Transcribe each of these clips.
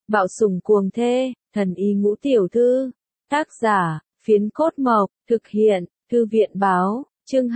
Bạo sủng cuồng thê, thần y ngũ tiểu thư. Tác giả, Phiến Cốt Mộc, thực hiện, Thư viện báo, chương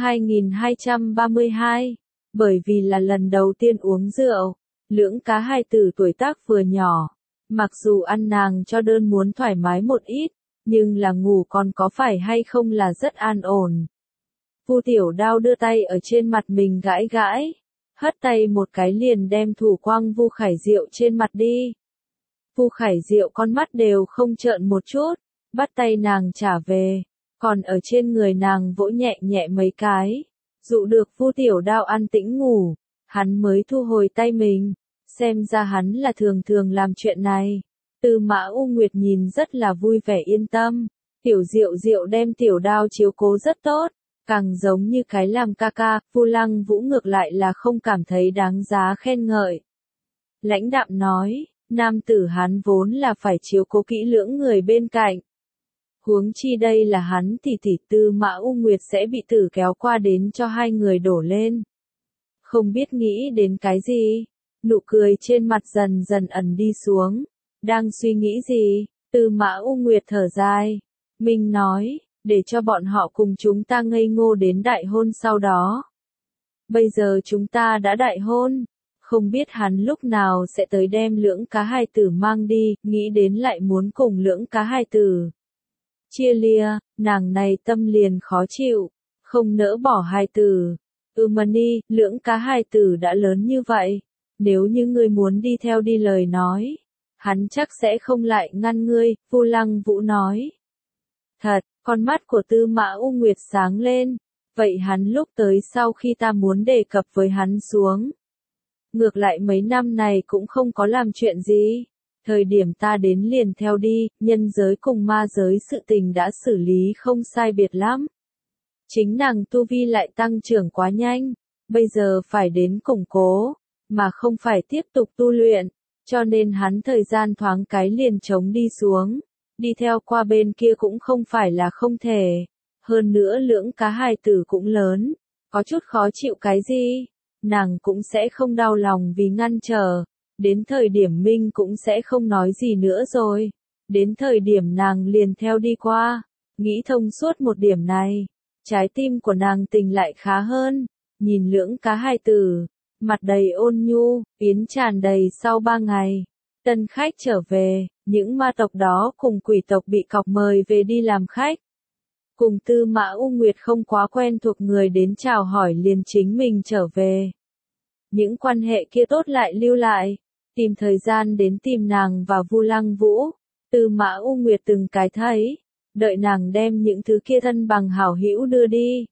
2232. Bởi vì là lần đầu tiên uống rượu, Lưỡng Cá hai tử tuổi tác vừa nhỏ. Mặc dù ăn nàng cho đơn muốn thoải mái một ít, nhưng là ngủ còn có phải hay không là rất an ổn. Vu Tiểu Đao đưa tay ở trên mặt mình gãi gãi, hất tay một cái liền đem thủ quăng Vu Khải Diệu trên mặt đi. Vu Khải Diệu con mắt đều không trợn một chút, bắt tay nàng trả về, còn ở trên người nàng vỗ nhẹ nhẹ mấy cái, dụ được Vu Tiểu Đao an tĩnh ngủ, hắn mới thu hồi tay mình, xem ra hắn là thường thường làm chuyện này. Tư Mã U Nguyệt nhìn rất là vui vẻ yên tâm, Tiểu Diệu Diệu đem Tiểu Đao chiếu cố rất tốt, càng giống như cái làm ca ca. Vu Lăng Vũ ngược lại là không cảm thấy đáng giá khen ngợi. Lãnh đạm nói, nam tử hắn vốn là phải chiếu cố kỹ lưỡng người bên cạnh. Huống chi đây là hắn tỷ tỷ. Tư Mã U Nguyệt sẽ bị tử kéo qua đến cho hai người đổ lên. Không biết nghĩ đến cái gì, nụ cười trên mặt dần dần ẩn đi xuống. Đang suy nghĩ gì? Tư Mã U Nguyệt thở dài. Minh nói, để cho bọn họ cùng chúng ta ngây ngô đến đại hôn sau đó. Bây giờ chúng ta đã đại hôn, không biết hắn lúc nào sẽ tới đem Lưỡng Cá hai tử mang đi, nghĩ đến lại muốn cùng Lưỡng Cá hai tử chia lia, nàng này tâm liền khó chịu, không nỡ bỏ hai tử. Mani, Lưỡng Cá hai tử đã lớn như vậy, nếu như ngươi muốn đi theo đi lời nói, hắn chắc sẽ không lại ngăn ngươi. Vu Lăng Vũ nói. Thật, con mắt của Tư Mã U Nguyệt sáng lên, vậy hắn lúc tới sau khi ta muốn đề cập với hắn xuống. Ngược lại mấy năm này cũng không có làm chuyện gì, thời điểm ta đến liền theo đi, nhân giới cùng ma giới sự tình đã xử lý không sai biệt lắm. Chính nàng tu vi lại tăng trưởng quá nhanh, bây giờ phải đến củng cố, mà không phải tiếp tục tu luyện, cho nên hắn thời gian thoáng cái liền trống đi xuống, đi theo qua bên kia cũng không phải là không thể. Hơn nữa Lưỡng Cá hai tử cũng lớn, có chút khó chịu cái gì, nàng cũng sẽ không đau lòng vì ngăn trở, đến thời điểm Minh cũng sẽ không nói gì nữa rồi, đến thời điểm nàng liền theo đi qua, nghĩ thông suốt một điểm này, trái tim của nàng tình lại khá hơn, nhìn Lưỡng Cá hai tử, mặt đầy ôn nhu, yến tràn đầy. Sau 3 ngày, tân khách trở về, những ma tộc đó cùng quỷ tộc bị cọc mời về đi làm khách. Cùng Tư Mã U Nguyệt không quá quen thuộc người đến chào hỏi liền chính mình trở về. Những quan hệ kia tốt lại lưu lại, tìm thời gian đến tìm nàng và Vu Lăng Vũ. Tư Mã U Nguyệt từng cái thấy, đợi nàng đem những thứ kia thân bằng hảo hữu đưa đi.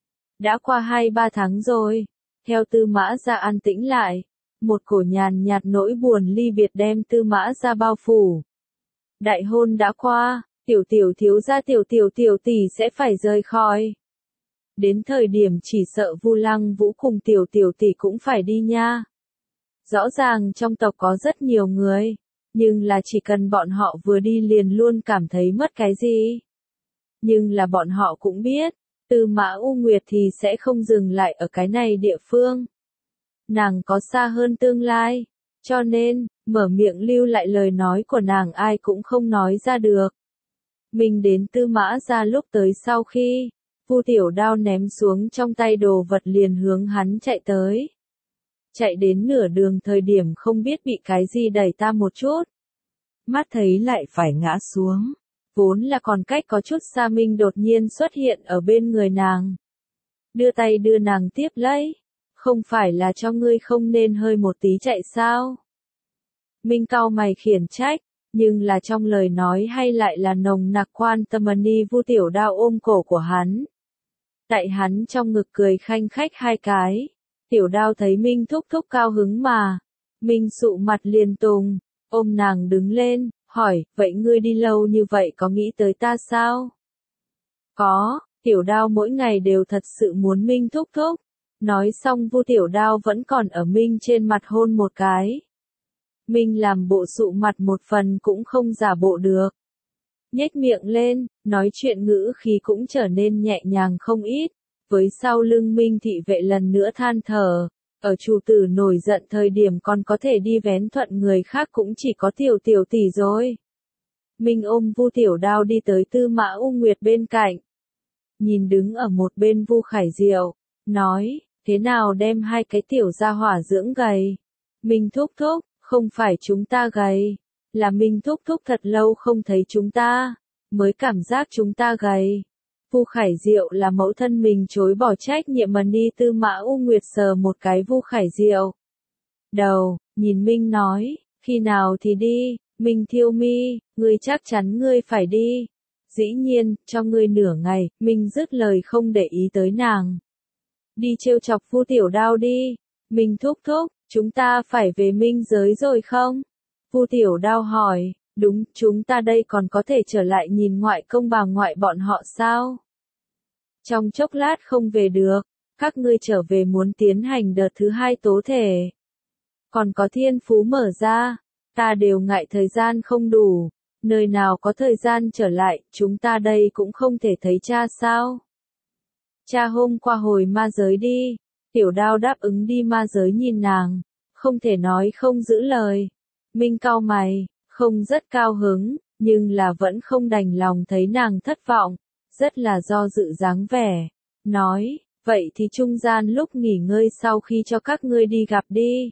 Đã qua 2-3 tháng rồi, theo Tư Mã gia an tĩnh lại, một cổ nhàn nhạt nỗi buồn ly biệt đem Tư Mã gia bao phủ. Đại hôn đã qua, tiểu thiếu gia tiểu tỷ sẽ phải rời khỏi. Đến thời điểm chỉ sợ Vu Lăng Vũ cùng tiểu tỷ cũng phải đi nha. Rõ ràng trong tộc có rất nhiều người, nhưng là chỉ cần bọn họ vừa đi liền luôn cảm thấy mất cái gì. Nhưng là bọn họ cũng biết, Tư Mã U Nguyệt thì sẽ không dừng lại ở cái này địa phương. Nàng có xa hơn tương lai, cho nên, mở miệng lưu lại lời nói của nàng ai cũng không nói ra được. Mình đến Tư Mã gia lúc tới sau khi, Vu Tiểu Đao ném xuống trong tay đồ vật liền hướng hắn chạy tới. Chạy đến nửa đường thời điểm không biết bị cái gì đẩy ta một chút. Mắt thấy lại phải ngã xuống. Vốn là còn cách có chút xa Minh đột nhiên xuất hiện ở bên người nàng. Đưa tay đưa nàng tiếp lấy. Không phải là cho ngươi không nên hơi một tí chạy sao? Minh cau mày khiển trách, nhưng là trong lời nói hay lại là nồng nặc quan tâm. Vu Tiểu Đao ôm cổ của hắn. Tại hắn trong ngực cười khanh khách 2 cái. Tiểu Đao thấy Minh thúc thúc cao hứng mà. Minh sụ mặt liền tùng, ôm nàng đứng lên, hỏi, vậy ngươi đi lâu như vậy có nghĩ tới ta sao? Có, Tiểu Đao mỗi ngày đều thật sự muốn Minh thúc thúc. Nói xong Vu Tiểu Đao vẫn còn ở Minh trên mặt hôn một cái. Minh làm bộ sụ mặt một phần cũng không giả bộ được. Nhếch miệng lên, nói chuyện ngữ khí cũng trở nên nhẹ nhàng không ít. Với sau lưng Minh thị vệ lần nữa than thở, Ở chủ tử nổi giận thời điểm còn có thể đi vén thuận người khác cũng chỉ có tiểu tiểu tỷ rồi. Minh ôm Vu Tiểu Đao đi tới Tư Mã U Nguyệt bên cạnh. Nhìn đứng ở một bên Vu Khải Diệu, nói, thế nào đem hai cái tiểu gia hỏa dưỡng gầy. Minh thúc thúc, không phải chúng ta gầy, là Minh thúc thúc thật lâu không thấy chúng ta, mới cảm giác chúng ta gầy. Vu Khải Diệu là mẫu thân mình chối bỏ trách nhiệm mà đi Tư Mã U Nguyệt sờ một cái Vu Khải Diệu. Đầu, nhìn Minh nói, khi nào thì đi, Minh Thiêu Mi, ngươi chắc chắn ngươi phải đi. Dĩ nhiên, cho ngươi nửa ngày, Minh dứt lời không để ý tới nàng. Đi trêu chọc Vu Tiểu Đao đi, Minh thúc thúc, chúng ta phải về Minh giới rồi không? Vu Tiểu Đao hỏi, đúng, chúng ta đây còn có thể trở lại nhìn ngoại công bà ngoại bọn họ sao? Trong chốc lát không về được, các ngươi trở về muốn tiến hành đợt thứ 2 tố thể. Còn có thiên phú mở ra, ta đều ngại thời gian không đủ, nơi nào có thời gian trở lại, chúng ta đây cũng không thể thấy cha sao? Cha hôm qua hồi ma giới đi, Tiểu Đao đáp ứng đi ma giới nhìn nàng, không thể nói không giữ lời. Minh cau mày, không rất cao hứng, nhưng là vẫn không đành lòng thấy nàng thất vọng, rất là do dự dáng vẻ, nói, vậy thì trung gian lúc nghỉ ngơi sau khi cho các ngươi đi gặp đi.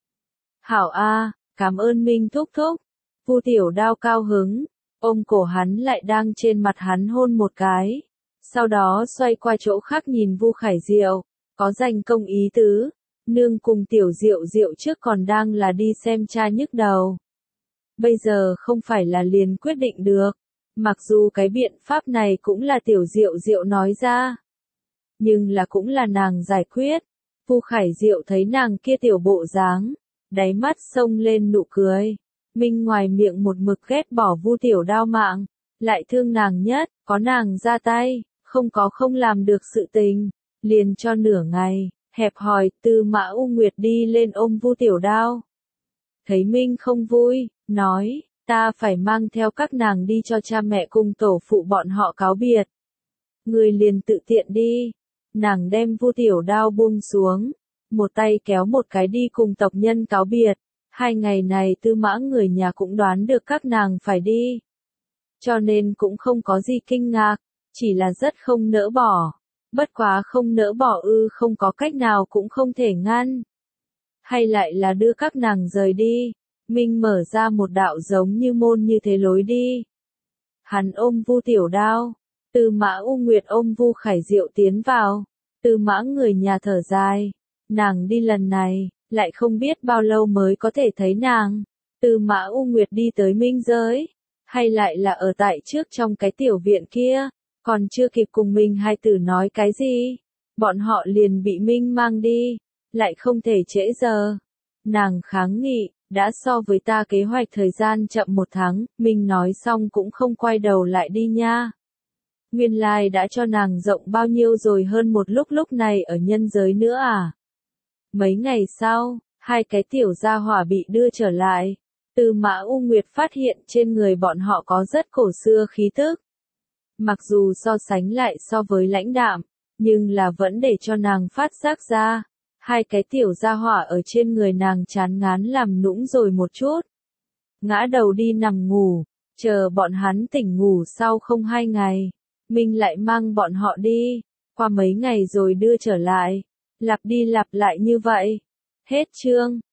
Hảo A, cảm ơn Minh thúc thúc. Vu Tiểu Đao cao hứng, ôm cổ hắn lại đang trên mặt hắn hôn một cái, sau đó xoay qua chỗ khác nhìn Vu Khải Diệu, có dành công ý tứ, nương cùng Tiểu Diệu Diệu trước còn đang là đi xem cha nhức đầu. Bây giờ không phải là liền quyết định được, mặc dù cái biện pháp này cũng là Tiểu Diệu Diệu nói ra, nhưng là cũng là nàng giải quyết. Vu Khải Diệu thấy nàng kia tiểu bộ dáng, đáy mắt xông lên nụ cười. Minh ngoài miệng một mực ghét bỏ Vu Tiểu Đao mạng, lại thương nàng nhất, có nàng ra tay, không có không làm được sự tình, liền cho nửa ngày, hẹp hòi, Tư Mã U Nguyệt đi lên ôm Vu Tiểu Đao. Thấy Minh không vui, nói, ta phải mang theo các nàng đi cho cha mẹ cùng tổ phụ bọn họ cáo biệt. Người liền tự tiện đi. Nàng đem Vu Tiểu Đao buông xuống, một tay kéo một cái đi cùng tộc nhân cáo biệt. 2 ngày này Tư Mã người nhà cũng đoán được các nàng phải đi, cho nên cũng không có gì kinh ngạc, chỉ là rất không nỡ bỏ. Bất quá không nỡ bỏ không có cách nào cũng không thể ngăn. Hay lại là đưa các nàng rời đi. Minh mở ra một đạo giống như môn như thế lối đi. Hắn ôm Vu Tiểu Đao, Tư Mã U Nguyệt ôm Vu Khải Diệu tiến vào. Tư Mã người nhà thở dài, nàng đi lần này, lại không biết bao lâu mới có thể thấy nàng. Tư Mã U Nguyệt đi tới Minh giới, hay lại là ở tại trước trong cái tiểu viện kia, còn chưa kịp cùng Minh hai tử nói cái gì, bọn họ liền bị Minh mang đi, lại không thể trễ giờ. Nàng kháng nghị, đã so với ta kế hoạch thời gian chậm 1 tháng, Minh nói xong cũng không quay đầu lại đi nha. Nguyên lai đã cho nàng rộng bao nhiêu rồi, hơn một lúc này ở nhân giới nữa à? Mấy ngày sau, 2 cái tiểu gia hỏa bị đưa trở lại. Tư Mã U Nguyệt phát hiện trên người bọn họ có rất cổ xưa khí tức. Mặc dù so sánh lại so với lãnh đạm, nhưng là vẫn để cho nàng phát giác ra. 2 cái tiểu gia hỏa ở trên người nàng chán ngán làm nũng rồi một chút. Ngã đầu đi nằm ngủ, chờ bọn hắn tỉnh ngủ sau không 2 ngày. Minh lại mang bọn họ đi, qua mấy ngày rồi đưa trở lại. Lặp đi lặp lại như vậy. Hết chương.